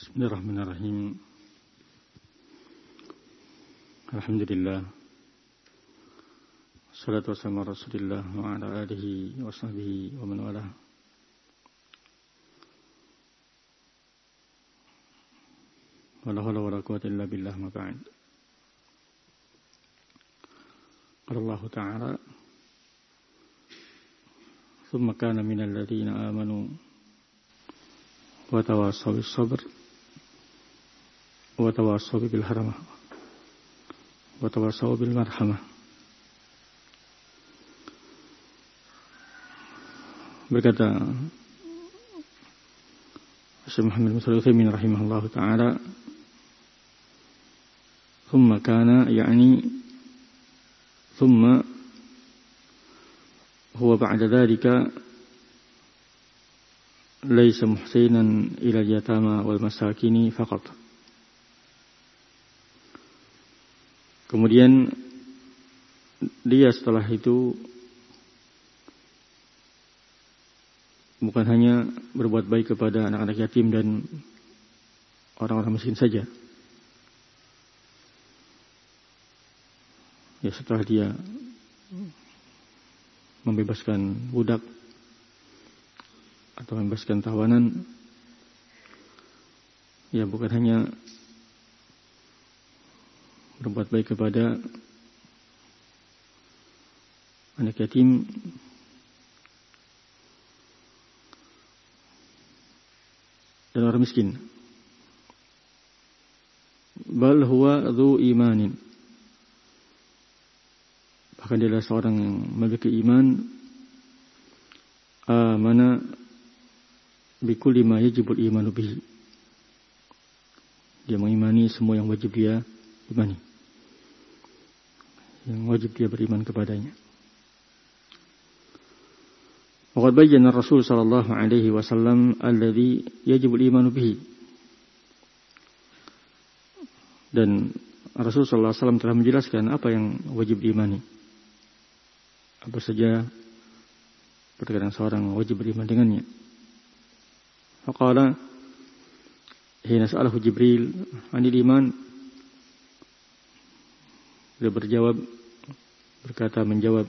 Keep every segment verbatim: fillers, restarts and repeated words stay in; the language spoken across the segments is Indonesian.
Bismillahirrahmanirrahim. Alhamdulillah. Wassalatu wassalamu ala Rasulillah wa ala alihi wa sahbihi wa man walah. Wala hawla wala quwwata illa billah, ma ba'd. Qala Allah Ta'ala: "Tsumma kana minal ladzina amanu wa tawassaw bis sabr wa tawassaw bil harmah wa tawassaw bil marhamah." Berkata Syekh Muhammad bin Shalih Al-Utsaimin rahimahullahu taala, "Tsumma kana," yakni thumma huwa ba'da dzalika laysa muhsinan ila al-yatama wal masakini faqat. Kemudian dia setelah itu bukan hanya berbuat baik kepada anak-anak yatim dan orang-orang miskin saja. Ya, setelah dia membebaskan budak atau membebaskan tawanan, ya bukan hanya berbuat baik kepada anak yatim dan orang miskin, bal huwa dzu imanin, bahkan dia adalah seorang yang memiliki iman, amana bikulli ma yajibul imanu bihi, dia mengimani semua yang wajib dia imani, yang wajib dia beriman kepadanya. Waqad bayyana Rasul sallallahu alaihi wasallam alladhi yajibu al-imanu bihi. Dan Rasul sallallahu alaihi wasallam telah menjelaskan apa yang wajib diimani. Apa saja perkara seorang wajib beriman dengannya. Faqala hina sa'alahu Jibril 'anil iman, dia berjawab berkata menjawab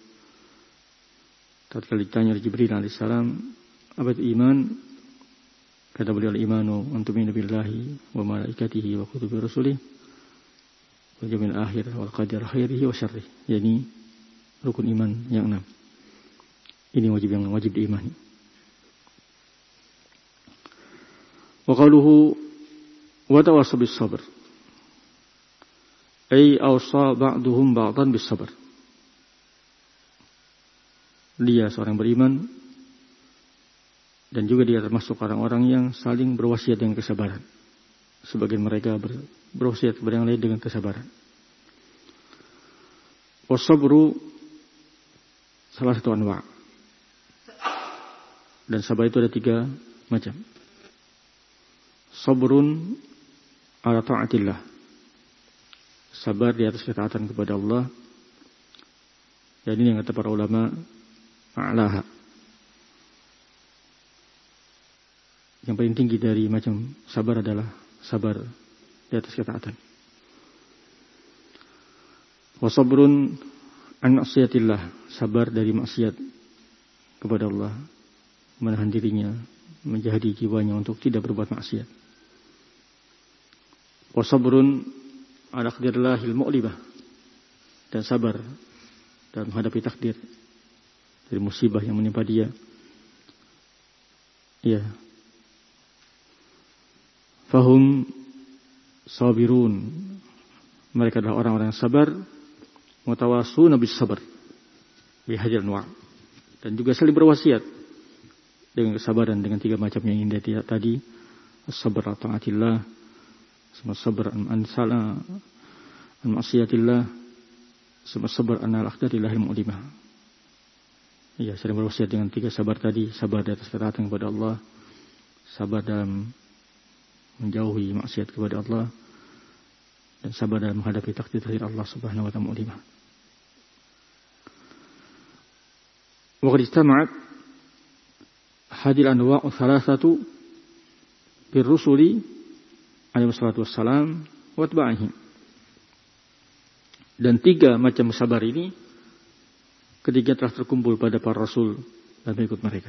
tatkala ditanya oleh Jibril alaihissalam, apa itu iman? Kata beliau, al-imanu an tu'mina billahi wa malaikatihi wa kutubi rusulih wal yawmil akhir wal qadar khairihi wa syarrih. Yani rukun iman yang enam. Ini wajib yang wajib diimani. Wa qaluhu wa tawassaw bis sabr, ay awsa ba'duhum ba'dan bis sabr. Dia seorang beriman dan juga dia termasuk orang-orang yang saling berwasiat dengan kesabaran. Sebagian mereka ber, berwasiat kepada yang lain dengan kesabaran. Wasabru salah satu anwa'. Dan sabar itu ada tiga macam. Sabrun ala ta'atillah, sabar di atas ketaatan kepada Allah. Dan ini yang kata para ulama, a'laha, yang paling tinggi dari macam sabar adalah sabar di atas ketaatan. Wa sabrun an ma'siyatillah, sabar dari maksiat kepada Allah, menahan dirinya, menjahadi jiwanya untuk tidak berbuat maksiat. Wa sabrun ala qadarilahil mu'limah, dan sabar dalam menghadapi takdir dari musibah yang menimpa dia. Ya. Fahum sabirun, mereka adalah orang-orang yang sabar, mutawasuna bis sabr bi hadil anwa', dan juga saling berwasiat dengan kesabaran dengan tiga macam yang indah tadi. As-sabr ala ta'atillah, as-sabr an sala an ma'siyatillah, as-sabr an al-aqdarillahil mu'limah. Ya, saling berwasiat dengan tiga sabar tadi. Sabar di atas ketaatan kepada Allah, sabar dalam menjauhi maksiat kepada Allah, dan sabar dalam menghadapi takdir-takdir Allah subhanahu wa ta'ala. Wa qad istama'at hadhihi al-anwa' thalathatu bir rusuli alaihi wassalam wa atba'ihi. Dan tiga macam sabar ini ketika telah terkumpul pada para rasul dan pengikut mereka.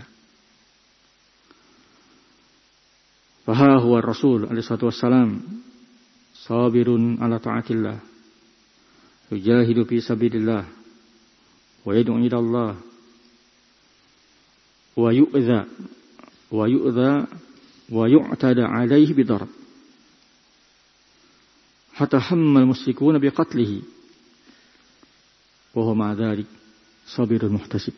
Faha huwa rasul alaihi wassalam sabirun ala ta'atillah, yujahidu fi sabilillah, wa yad'u ila Allah, wa yu'dha wa yu'dha wa yu'tada alaihi bidarb, hatta hamma al-musyrikuna biqatlihi, wa huwa ma'a dhalik sabirun muhtasib.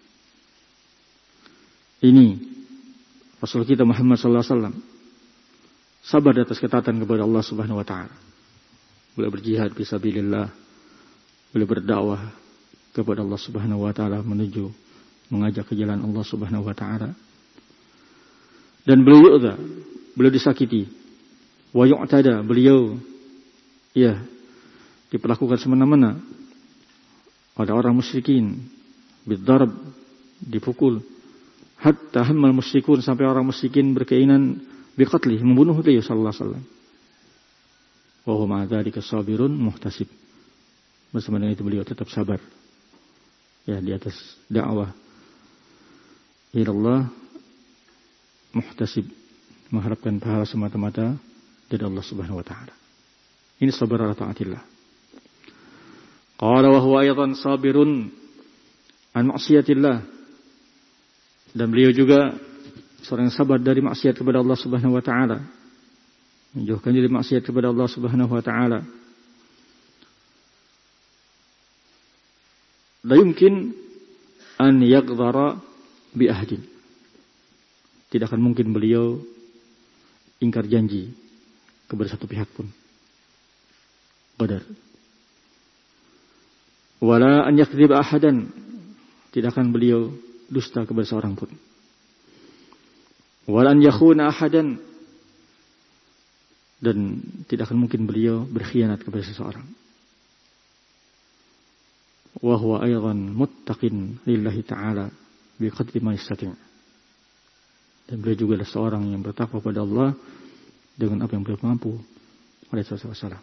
Ini Rasul kita Muhammad sallallahu alaihi wasallam sabar di atas ketaatan kepada Allah Subhanahu wa taala. Beliau berjihad fisabilillah, beliau berdakwah kepada Allah Subhanahu wa taala, menuju mengajak ke jalan Allah Subhanahu wa taala. Dan beliau yu'dha, beliau disakiti. Wa yu'tada, beliau ya diperlakukan semena-mena oleh orang musyrikin, bidarb, dipukul. Hatta hammal musyrikun, sampai orang musyrikin berkeinginan biqatlih, membunuh beliau sallallahu alaihi wasallam. Wa huwa ma'a dzalika sabirun muhtasib. Bersama dengan itu beliau tetap sabar ya di atas dakwah ila Allah, muhtasib, mengharapkan pahala semata-mata dari Allah Subhanahu wa taala. Ini sabar ala taatillah. Qala wa huwa aidan sabirun an ma'siyatillah. Dan beliau juga seorang sabar dari maksiat kepada Allah Subhanahu wa taala, menjauhkan diri maksiat kepada Allah Subhanahu wa taala. La yumkin an yaghdara bi ahdin. Tidak akan mungkin beliau ingkar janji kepada satu pihak pun. Qadar. Wala an yakdzib ahadan. Tidak akan beliau dusta kepada seorang pun. Wala an yakhuna ahadan. Dan tidak akan mungkin beliau berkhianat kepada seseorang. Wa huwa aidan muttaqin lillahi ta'ala bi qadri ma yastati'. Dan beliau juga adalah seorang yang bertakwa pada Allah dengan apa yang beliau mampu. Alaihi wasallam.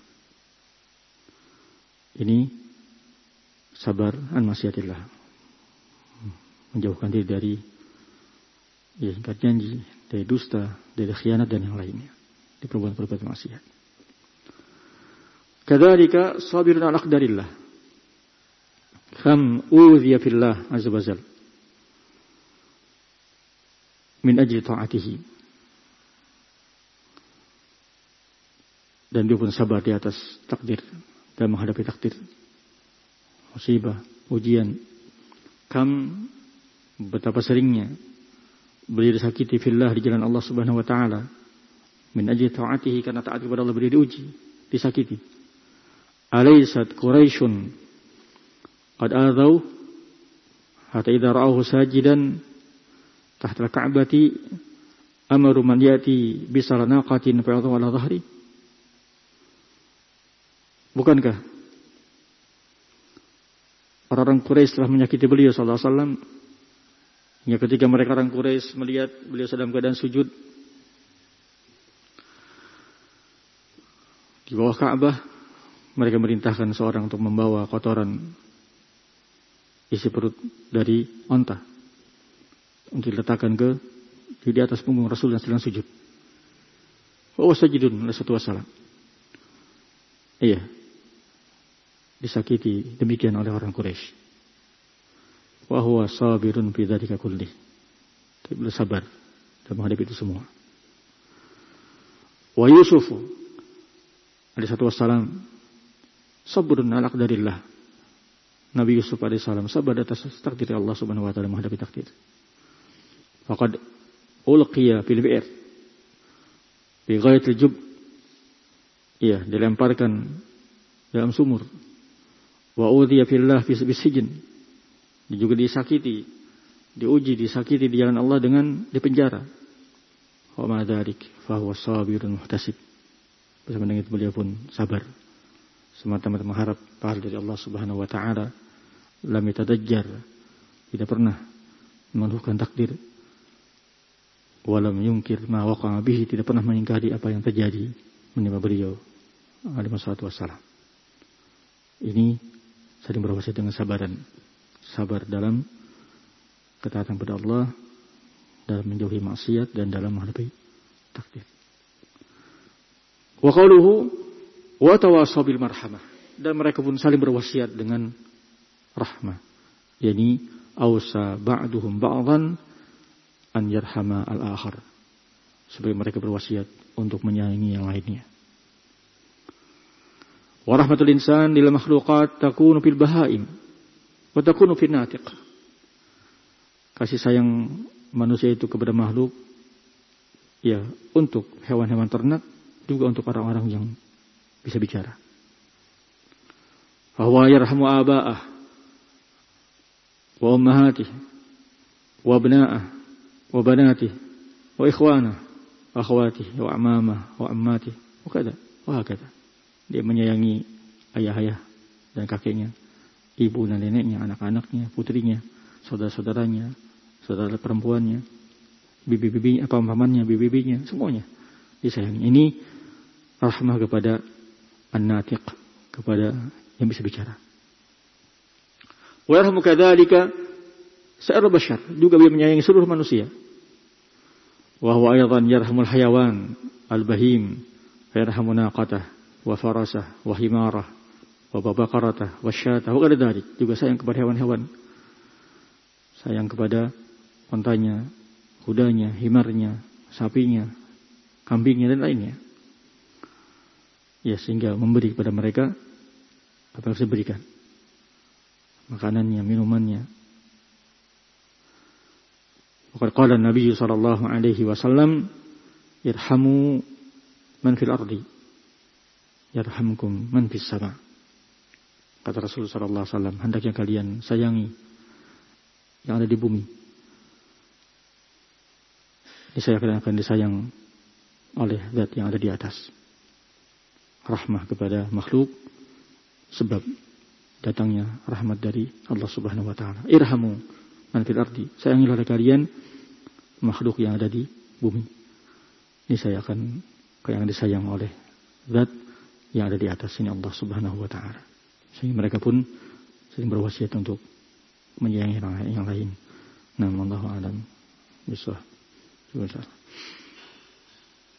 Ini sabar an masyiatillah, menjauhkan diri dari ya, ingkar janji, dari dusta, dari khianat dan yang lainnya, di perbuatan-perbuatan maksiat. Kadzalika sabirun ala aqdarillah. Kam udhiya fillah azza wajal min ajli ta'atihi. Dan dia pun sabar di atas takdir dan menghadapi takdir, musibah, ujian. Kam, betapa seringnya beliau disakiti fillah, di jalan Allah Subhanahu wa taala, min ajli ta'atihi, karena taat kepada Allah beliau diuji, disakiti. Alaysat Quraisyun qad adzaw hatta idza ra'awhu sajidan tahta al-ka'bati amaru man yati bi salanaqatin fa'adhu ala dhahri. Bukankah orang-orang Quraisy telah menyakiti beliau sallallahu alaihi wasallam, hingga ketika mereka orang Quraisy melihat beliau sedang keadaan sujud di bawah Ka'bah, mereka merintahkan seorang untuk membawa kotoran isi perut dari onta untuk diletakkan ke di atas punggung Rasul yang sedang sujud. Wa sajidun alaihi wasallam. Iya, disakiti demikian oleh orang Quraisy. Wa huwa sabirun fi dzalika kulli. Dia bersabar dalam menghadapi itu semua. Wa Yusuf alaihi wassalam sabrun ala aqdarillah. Nabi Yusuf alaihi salam sabar atas takdir Allah Subhanahu wa taala, menghadapi takdir. Faqad ulqiya fil bi'r bi ghayatil jub. Iya, dilemparkan dalam sumur. Wa udhiya fillah fi sijn. Dia juga disakiti, diuji, disakiti di jalan Allah dengan dipenjara. Wa ma dzalik fa huwa sabirun muhtasib. Bersama dengan itu beliau pun sabar, semata-mata mengharap pahala dari Allah Subhanahu wa taala. Lam yatadajjar, tidak pernah menuduhkan takdir. Walam yungkir ma waqa'a bihi, tidak pernah mengingkari apa yang terjadi menimpa beliau alaihi wassalatu wassalam. Ini saling berwasiat dengan sabaran. Sabar dalam ketaatan kepada Allah, dalam menjauhi maksiat dan dalam menghadapi takdir. Wa qauluhu wa tawasaw bil marhamah. Dan mereka pun saling berwasiat dengan rahmah. Yani ausa ba'duhum ba'dhan an yarhama al-akhar. Supaya mereka berwasiat untuk menyayangi yang lainnya. Wa rahmatul insan lil makhluqat takunu fil bahaim wa takunu fil natiq. Kasih sayang manusia itu kepada makhluk, ya, untuk hewan-hewan ternak, juga untuk orang-orang yang bisa bicara. Fahuwa yarhamu aba'ah wa ummahatih wa abna'ah wa banatih wa ikhwanah wa akhwatih wa amamah wa ammatih wa kada wa hakada. Dia menyayangi ayah-ayah dan kakeknya, ibu dan neneknya, anak-anaknya, putrinya, saudara-saudaranya, saudara perempuannya, bibi-bibinya, apa pamannya, bibi-bibinya, semuanya disayangi. Ini rahmah kepada an-natiq, kepada yang bisa bicara. Wa yarhamu kadzalika sa'ir bashar, juga dia menyayangi seluruh manusia. Wa huwa aidan yarhamul hayawan al-bahim, yarhamu naqatah wa farasah wa himarah wa babaqaratah wa syatah wa kadalik. Juga sayang kepada hewan-hewan, sayang kepada ontanya, kudanya, himarnya, sapinya, kambingnya dan lainnya. Ya, sehingga memberi kepada mereka apa yang harus diberikan, makanannya, minumannya. Waqad qala an-nabiy sallallahu alaihi wasallam, irhamu man fil ardi yarhamkum man fis sama. Kata Rasulullah sallallahu alaihi wasallam, hendaknya kalian sayangi yang ada di bumi. Niscaya kalian akan disayang oleh zat yang ada di atas. Rahmah kepada makhluk sebab datangnya rahmat dari Allah Subhanahu wa taala. Irhamu man fil ardi, sayangilah kalian makhluk yang ada di bumi. Niscaya akan kalian disayang oleh zat yang ada di atas ini, Allah Subhanahu wa taala. Sehingga mereka pun sering berwasiat untuk menyayangi yang lain. Nah, wallahu a'lam bishawab.